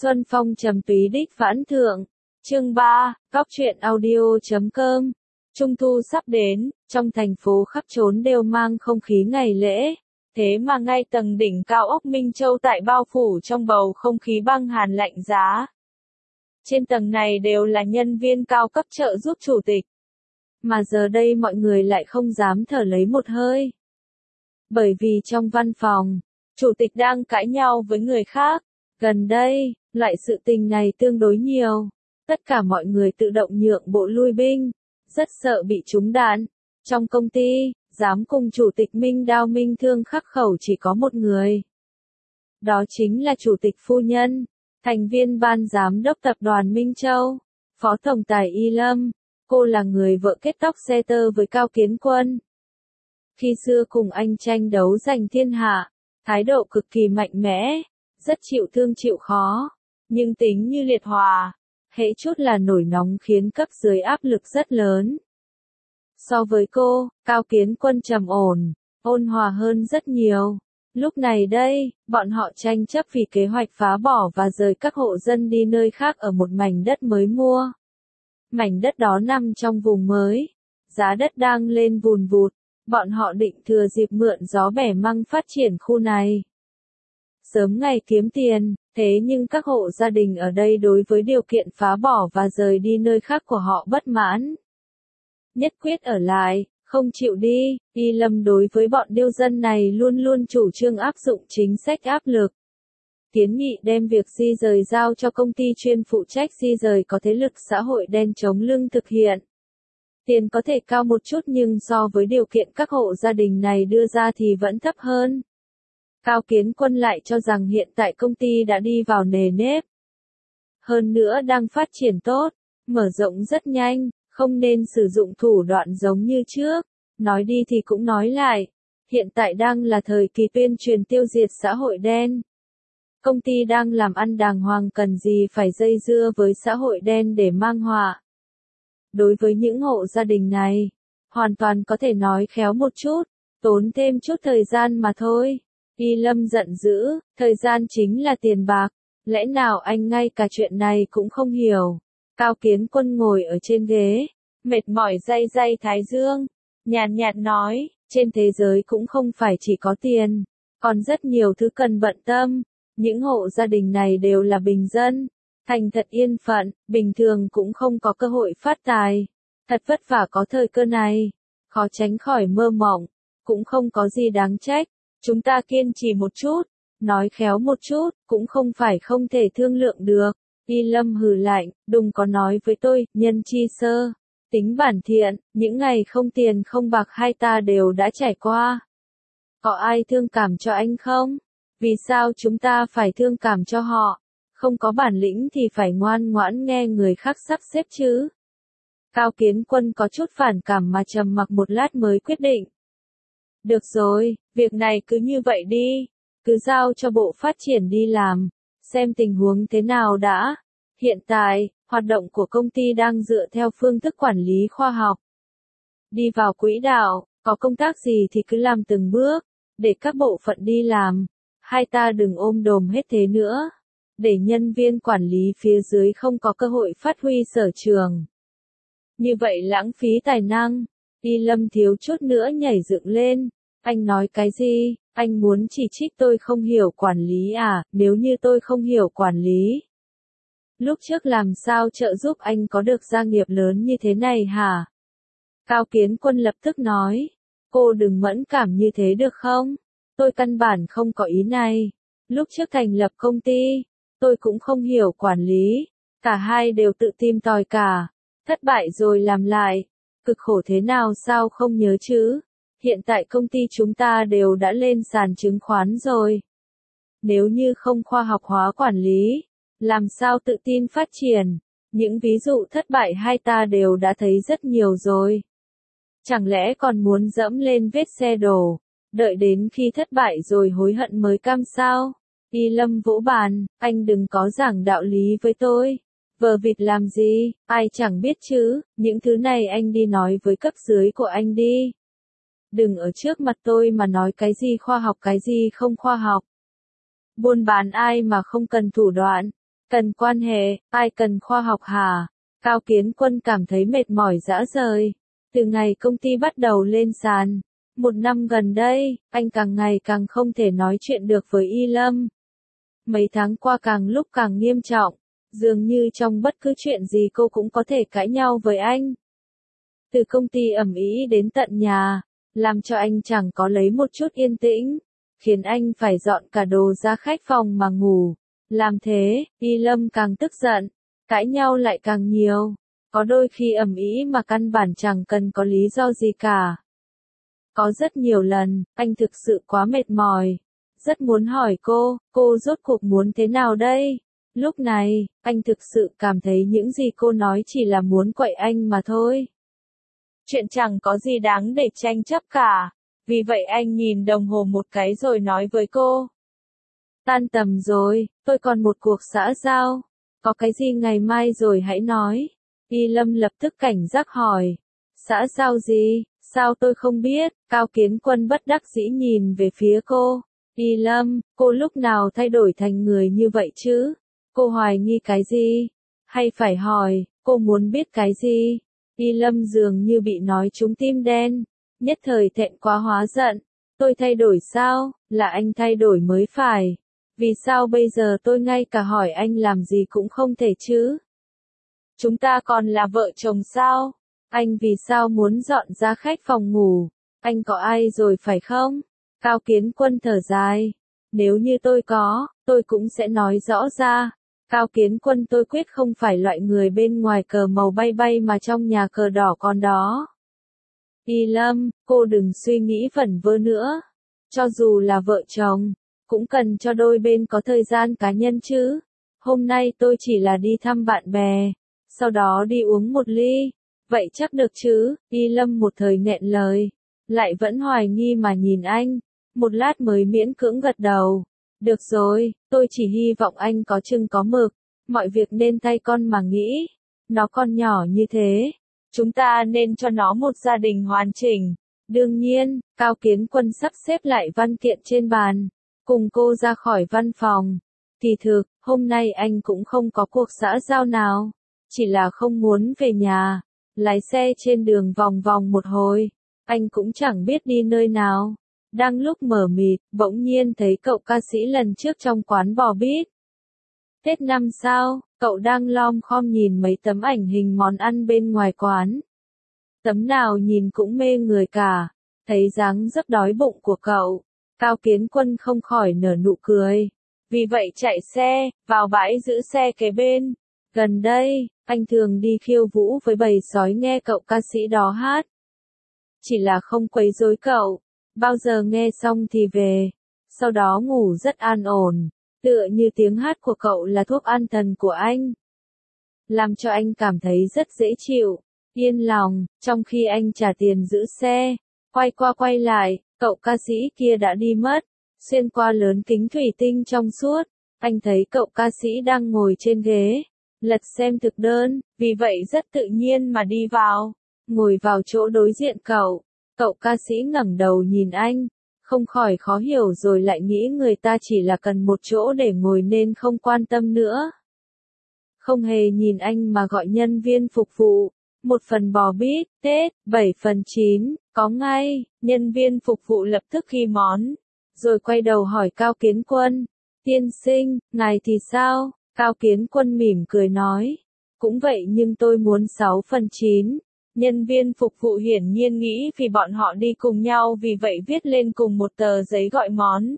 Xuân phong trầm túy đích vãn thượng. Chương 3, Góc truyện audio.com. Trung thu sắp đến, trong thành phố khắp trốn đều mang không khí ngày lễ. Thế mà ngay tầng đỉnh cao ốc Minh Châu tại bao phủ trong bầu không khí băng hàn lạnh giá. Trên tầng này đều là nhân viên cao cấp trợ giúp chủ tịch. Mà giờ đây mọi người lại không dám thở lấy một hơi. Bởi vì trong văn phòng, chủ tịch đang cãi nhau với người khác. Gần đây, loại sự tình này tương đối nhiều. Tất cả mọi người tự động nhượng bộ lui binh, rất sợ bị trúng đạn. Trong công ty, dám cùng chủ tịch Minh Đao Minh Thương khắc khẩu chỉ có một người. Đó chính là chủ tịch phu nhân, thành viên ban giám đốc tập đoàn Minh Châu, phó tổng tài Y Lâm. Cô là người vợ kết tóc xe tơ với Cao Kiến Quân. Khi xưa cùng anh tranh đấu giành thiên hạ, thái độ cực kỳ mạnh mẽ, rất chịu thương chịu khó, nhưng tính như liệt hỏa, hễ chút là nổi nóng khiến cấp dưới áp lực rất lớn. So với cô, Cao Kiến Quân trầm ổn, ôn hòa hơn rất nhiều. Lúc này đây, bọn họ tranh chấp vì kế hoạch phá bỏ và rời các hộ dân đi nơi khác ở một mảnh đất mới mua. Mảnh đất đó nằm trong vùng mới, giá đất đang lên vùn vụt, bọn họ định thừa dịp mượn gió bẻ măng phát triển khu này. Sớm ngày kiếm tiền, thế nhưng các hộ gia đình ở đây đối với điều kiện phá bỏ và rời đi nơi khác của họ bất mãn. Nhất quyết ở lại, không chịu đi. Y Lâm đối với bọn điêu dân này luôn luôn chủ trương áp dụng chính sách áp lực. Kiến nghị đem việc di rời giao cho công ty chuyên phụ trách di rời có thế lực xã hội đen chống lưng thực hiện. Tiền có thể cao một chút nhưng so với điều kiện các hộ gia đình này đưa ra thì vẫn thấp hơn. Cao Kiến Quân lại cho rằng hiện tại công ty đã đi vào nề nếp. Hơn nữa đang phát triển tốt, mở rộng rất nhanh, không nên sử dụng thủ đoạn giống như trước. Nói đi thì cũng nói lại, hiện tại đang là thời kỳ tuyên truyền tiêu diệt xã hội đen. Công ty đang làm ăn đàng hoàng cần gì phải dây dưa với xã hội đen để mang họa. Đối với những hộ gia đình này, hoàn toàn có thể nói khéo một chút, tốn thêm chút thời gian mà thôi. Y Lâm giận dữ, thời gian chính là tiền bạc, lẽ nào anh ngay cả chuyện này cũng không hiểu. Cao Kiến Quân ngồi ở trên ghế, mệt mỏi day day thái dương, nhàn nhạt nói, trên thế giới cũng không phải chỉ có tiền, còn rất nhiều thứ cần bận tâm. Những hộ gia đình này đều là bình dân, thành thật yên phận, bình thường cũng không có cơ hội phát tài. Thật vất vả có thời cơ này, khó tránh khỏi mơ mộng, cũng không có gì đáng trách. Chúng ta kiên trì một chút, nói khéo một chút, cũng không phải không thể thương lượng được. Y Lâm hừ lạnh, đừng có nói với tôi, nhân chi sơ, tính bản thiện, những ngày không tiền không bạc hai ta đều đã trải qua. Có ai thương cảm cho anh không? Vì sao chúng ta phải thương cảm cho họ? Không có bản lĩnh thì phải ngoan ngoãn nghe người khác sắp xếp chứ. Cao Kiến Quân có chút phản cảm mà trầm mặc một lát mới quyết định. Được rồi, việc này cứ như vậy đi, cứ giao cho bộ phát triển đi làm, xem tình huống thế nào đã. Hiện tại, hoạt động của công ty đang dựa theo phương thức quản lý khoa học. Đi vào quỹ đạo, có công tác gì thì cứ làm từng bước, để các bộ phận đi làm. Hai ta đừng ôm đồm hết thế nữa, để nhân viên quản lý phía dưới không có cơ hội phát huy sở trường. Như vậy lãng phí tài năng. Y Lâm thiếu chút nữa nhảy dựng lên. Anh nói cái gì? Anh muốn chỉ trích tôi không hiểu quản lý à? Nếu như tôi không hiểu quản lý, lúc trước làm sao trợ giúp anh có được gia nghiệp lớn như thế này hả? Cao Kiến Quân lập tức nói, cô đừng mẫn cảm như thế được không? Tôi căn bản không có ý này. Lúc trước thành lập công ty, tôi cũng không hiểu quản lý. Cả hai đều tự tìm tòi cả. Thất bại rồi làm lại. Cực khổ thế nào sao không nhớ chứ? Hiện tại công ty chúng ta đều đã lên sàn chứng khoán rồi. Nếu như không khoa học hóa quản lý, làm sao tự tin phát triển? Những ví dụ thất bại hai ta đều đã thấy rất nhiều rồi. Chẳng lẽ còn muốn dẫm lên vết xe đổ, đợi đến khi thất bại rồi hối hận mới cam sao? Y Lâm vỗ bàn, anh đừng có giảng đạo lý với tôi. Vờ vịt làm gì, ai chẳng biết chứ, những thứ này anh đi nói với cấp dưới của anh đi. Đừng ở trước mặt tôi mà nói cái gì khoa học cái gì không khoa học. Buôn bán ai mà không cần thủ đoạn. Cần quan hệ, ai cần khoa học hả? Cao Kiến Quân cảm thấy mệt mỏi rã rời. Từ ngày công ty bắt đầu lên sàn, một năm gần đây, anh càng ngày càng không thể nói chuyện được với Y Lâm. Mấy tháng qua càng lúc càng nghiêm trọng, dường như trong bất cứ chuyện gì cô cũng có thể cãi nhau với anh. Từ công ty ầm ĩ đến tận nhà, làm cho anh chẳng có lấy một chút yên tĩnh, khiến anh phải dọn cả đồ ra khách phòng mà ngủ. Làm thế, Y Lâm càng tức giận, cãi nhau lại càng nhiều, có đôi khi ầm ĩ mà căn bản chẳng cần có lý do gì cả. Có rất nhiều lần, anh thực sự quá mệt mỏi, rất muốn hỏi cô rốt cuộc muốn thế nào đây? Lúc này, anh thực sự cảm thấy những gì cô nói chỉ là muốn quậy anh mà thôi. Chuyện chẳng có gì đáng để tranh chấp cả, vì vậy anh nhìn đồng hồ một cái rồi nói với cô. Tan tầm rồi, tôi còn một cuộc xã giao, có cái gì ngày mai rồi hãy nói. Y Lâm lập tức cảnh giác hỏi. Xã giao gì, sao tôi không biết? Cao Kiến Quân bất đắc dĩ nhìn về phía cô. Y Lâm, cô lúc nào thay đổi thành người như vậy chứ? Cô hoài nghi cái gì? Hay phải hỏi, cô muốn biết cái gì? Y Lâm dường như bị nói trúng tim đen, nhất thời thẹn quá hóa giận. Tôi thay đổi sao? Là anh thay đổi mới phải. Vì sao bây giờ tôi ngay cả hỏi anh làm gì cũng không thể chứ? Chúng ta còn là vợ chồng sao? Anh vì sao muốn dọn ra khách phòng ngủ? Anh có ai rồi phải không? Cao Kiến Quân thở dài. Nếu như tôi có, tôi cũng sẽ nói rõ ra. Cao Kiến Quân, tôi quyết không phải loại người bên ngoài cờ màu bay bay mà trong nhà cờ đỏ con đó. Y Lâm, cô đừng suy nghĩ vẩn vơ nữa. Cho dù là vợ chồng, cũng cần cho đôi bên có thời gian cá nhân chứ. Hôm nay tôi chỉ là đi thăm bạn bè, sau đó đi uống một ly. Vậy chắc được chứ? Y Lâm một thời nghẹn lời, lại vẫn hoài nghi mà nhìn anh, một lát mới miễn cưỡng gật đầu. Được rồi, tôi chỉ hy vọng anh có chừng có mực, mọi việc nên thay con mà nghĩ. Nó còn nhỏ như thế, chúng ta nên cho nó một gia đình hoàn chỉnh. Đương nhiên, Cao Kiến Quân sắp xếp lại văn kiện trên bàn, cùng cô ra khỏi văn phòng. Kỳ thực, hôm nay anh cũng không có cuộc xã giao nào, chỉ là không muốn về nhà, lái xe trên đường vòng vòng một hồi, anh cũng chẳng biết đi nơi nào. Đang lúc mờ mịt, bỗng nhiên thấy cậu ca sĩ lần trước trong quán bò bít. Tết năm sao, cậu đang lom khom nhìn mấy tấm ảnh hình món ăn bên ngoài quán. Tấm nào nhìn cũng mê người cả, thấy dáng dấp đói bụng của cậu, Cao Kiến Quân không khỏi nở nụ cười. Vì vậy chạy xe, vào bãi giữ xe kế bên. Gần đây, anh thường đi khiêu vũ với bầy sói nghe cậu ca sĩ đó hát. Chỉ là không quấy rối cậu, bao giờ nghe xong thì về, sau đó ngủ rất an ổn, tựa như tiếng hát của cậu là thuốc an thần của anh. Làm cho anh cảm thấy rất dễ chịu, yên lòng, trong khi anh trả tiền giữ xe, quay qua quay lại, cậu ca sĩ kia đã đi mất, xuyên qua lớn kính thủy tinh trong suốt, anh thấy cậu ca sĩ đang ngồi trên ghế, lật xem thực đơn, vì vậy rất tự nhiên mà đi vào, ngồi vào chỗ đối diện cậu. Cậu ca sĩ ngẩng đầu nhìn anh, không khỏi khó hiểu rồi lại nghĩ người ta chỉ là cần một chỗ để ngồi nên không quan tâm nữa. Không hề nhìn anh mà gọi nhân viên phục vụ, một phần bò bít, tết, 7 phần 9, có ngay, nhân viên phục vụ lập tức ghi món, rồi quay đầu hỏi Cao Kiến Quân, tiên sinh, ngài thì sao? Cao Kiến Quân mỉm cười nói, cũng vậy nhưng tôi muốn 6 phần 9. Nhân viên phục vụ hiển nhiên nghĩ vì bọn họ đi cùng nhau vì vậy viết lên cùng một tờ giấy gọi món.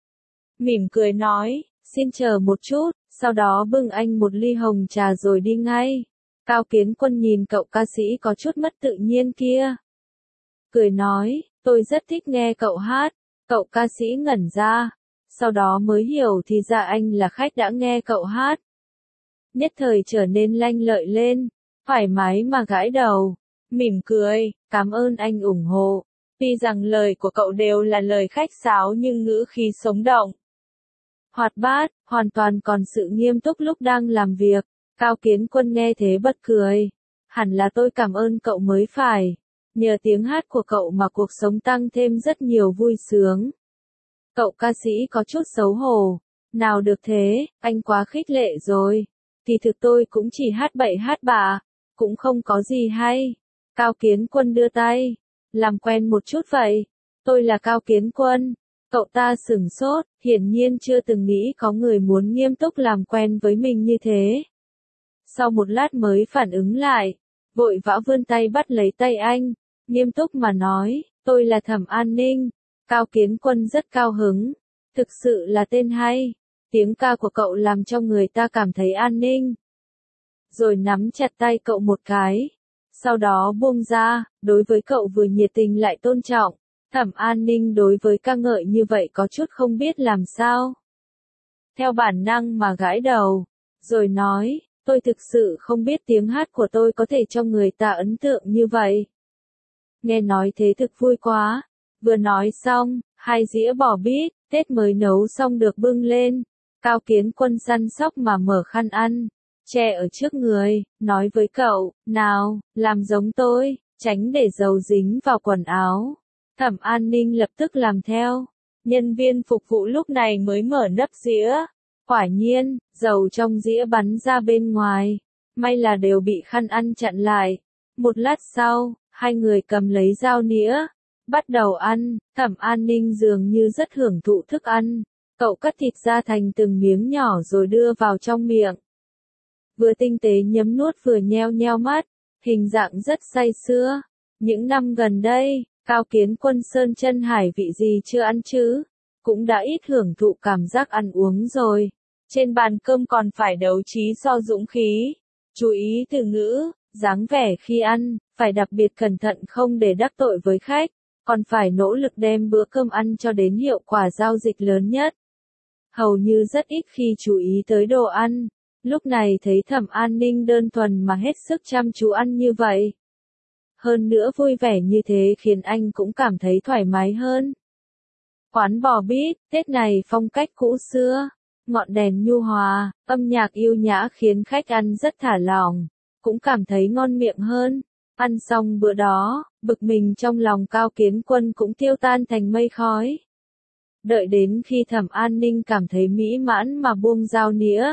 Mỉm cười nói, xin chờ một chút, sau đó bưng anh một ly hồng trà rồi đi ngay. Cao Kiến Quân nhìn cậu ca sĩ có chút mất tự nhiên kia. Cười nói, tôi rất thích nghe cậu hát. Cậu ca sĩ ngẩn ra, sau đó mới hiểu thì ra anh là khách đã nghe cậu hát. Nhất thời trở nên lanh lợi lên, thoải mái mà gãi đầu. Mỉm cười, cảm ơn anh ủng hộ. Tuy rằng lời của cậu đều là lời khách sáo nhưng ngữ khí sống động, hoạt bát, hoàn toàn còn sự nghiêm túc lúc đang làm việc. Cao Kiến Quân nghe thế bật cười. Hẳn là tôi cảm ơn cậu mới phải. Nhờ tiếng hát của cậu mà cuộc sống tăng thêm rất nhiều vui sướng. Cậu ca sĩ có chút xấu hổ, Nào được thế, anh quá khích lệ rồi. Thì thực tôi cũng chỉ hát bậy hát bạ, cũng không có gì hay. Cao Kiến Quân đưa tay, làm quen một chút vậy. Tôi là Cao Kiến Quân. Cậu ta sửng sốt, hiển nhiên chưa từng nghĩ có người muốn nghiêm túc làm quen với mình như thế. Sau một lát mới phản ứng lại, vội vã vươn tay bắt lấy tay anh, nghiêm túc mà nói, tôi là Thẩm An Ninh. Cao Kiến Quân rất cao hứng, thực sự là tên hay, tiếng ca của cậu làm cho người ta cảm thấy an ninh. Rồi nắm chặt tay cậu một cái, sau đó buông ra, đối với cậu vừa nhiệt tình lại tôn trọng. Thẩm An Ninh đối với ca ngợi như vậy có chút không biết làm sao. Theo bản năng mà gãi đầu, rồi nói, tôi thực sự không biết tiếng hát của tôi có thể cho người ta ấn tượng như vậy. Nghe nói thế thực vui quá. Vừa nói xong, 2 dĩa bò bít, Tết mới nấu xong được bưng lên. Cao Kiến Quân săn sóc mà mở khăn ăn, che ở trước người, nói với cậu, nào, làm giống tôi, tránh để dầu dính vào quần áo. Thẩm An Ninh lập tức làm theo. Nhân viên phục vụ lúc này mới mở nắp dĩa. Quả nhiên, dầu trong dĩa bắn ra bên ngoài. May là đều bị khăn ăn chặn lại. Một lát sau, 2 người cầm lấy dao nĩa, bắt đầu ăn. Thẩm An Ninh dường như rất hưởng thụ thức ăn. Cậu cắt thịt ra thành từng miếng nhỏ rồi đưa vào trong miệng. Vừa tinh tế nhấm nuốt vừa nheo nheo mắt, hình dạng rất say sưa. Những năm gần đây, Cao Kiến Quân sơn chân hải vị gì chưa ăn chứ, cũng đã ít hưởng thụ cảm giác ăn uống rồi. Trên bàn cơm còn phải đấu trí so dũng khí, chú ý từ ngữ, dáng vẻ khi ăn, phải đặc biệt cẩn thận không để đắc tội với khách, còn phải nỗ lực đem bữa cơm ăn cho đến hiệu quả giao dịch lớn nhất. Hầu như rất ít khi chú ý tới đồ ăn, lúc này thấy Thẩm An Ninh đơn thuần mà hết sức chăm chú ăn như vậy. Hơn nữa vui vẻ như thế khiến anh cũng cảm thấy thoải mái hơn. Quán bò bít, Tết này phong cách cũ xưa, ngọn đèn nhu hòa, âm nhạc yêu nhã khiến khách ăn rất thả lỏng, cũng cảm thấy ngon miệng hơn. Ăn xong bữa đó, bực mình trong lòng Cao Kiến Quân cũng tiêu tan thành mây khói. Đợi đến khi Thẩm An Ninh cảm thấy mỹ mãn mà buông dao nĩa.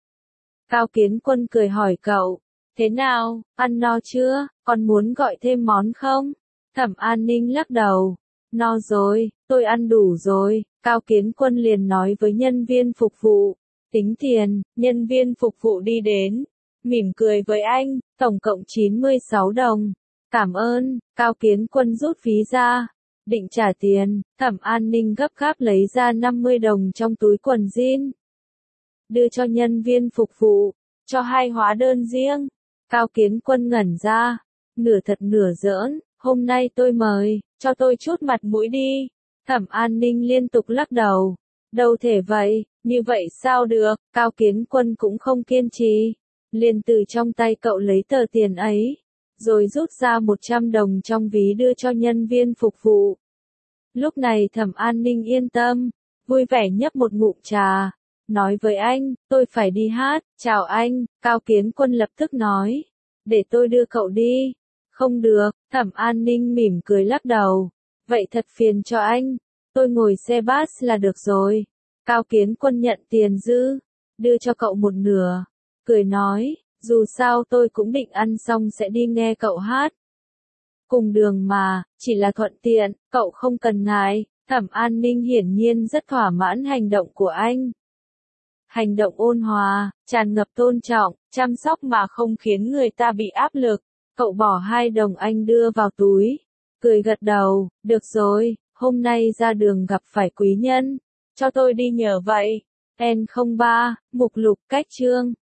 Cao Kiến Quân cười hỏi cậu, thế nào, ăn no chưa, còn muốn gọi thêm món không? Thẩm An Ninh lắc đầu, no rồi, tôi ăn đủ rồi. Cao Kiến Quân liền nói với nhân viên phục vụ, tính tiền. Nhân viên phục vụ đi đến, mỉm cười với anh, tổng cộng 96 đồng. Cảm ơn. Cao Kiến Quân rút ví ra, định trả tiền. Thẩm An Ninh gấp gáp lấy ra 50 đồng trong túi quần jean, đưa cho nhân viên phục vụ, cho 2 hóa đơn riêng. Cao Kiến Quân ngẩn ra, nửa thật nửa giỡn, hôm nay tôi mời, cho tôi chút mặt mũi đi. Thẩm An Ninh liên tục lắc đầu, đâu thể vậy, như vậy sao được. Cao Kiến Quân cũng không kiên trì, liền từ trong tay cậu lấy tờ tiền ấy, rồi rút ra 100 đồng trong ví đưa cho nhân viên phục vụ. Lúc này Thẩm An Ninh yên tâm, vui vẻ nhấp một ngụm trà, nói với anh, tôi phải đi hát, chào anh. Cao Kiến Quân lập tức nói, để tôi đưa cậu đi. Không được. Thẩm An Ninh mỉm cười lắc đầu, vậy thật phiền cho anh, tôi ngồi xe bus là được rồi. Cao Kiến Quân nhận tiền dư, đưa cho cậu một nửa, cười nói, dù sao tôi cũng định ăn xong sẽ đi nghe cậu hát. Cùng đường mà, chỉ là thuận tiện, cậu không cần ngại. Thẩm An Ninh hiển nhiên rất thỏa mãn hành động của anh. Hành động ôn hòa, tràn ngập tôn trọng, chăm sóc mà không khiến người ta bị áp lực. Cậu bỏ 2 đồng anh đưa vào túi, cười gật đầu, được rồi, hôm nay ra đường gặp phải quý nhân, cho tôi đi nhờ vậy. N03, mục lục cách chương.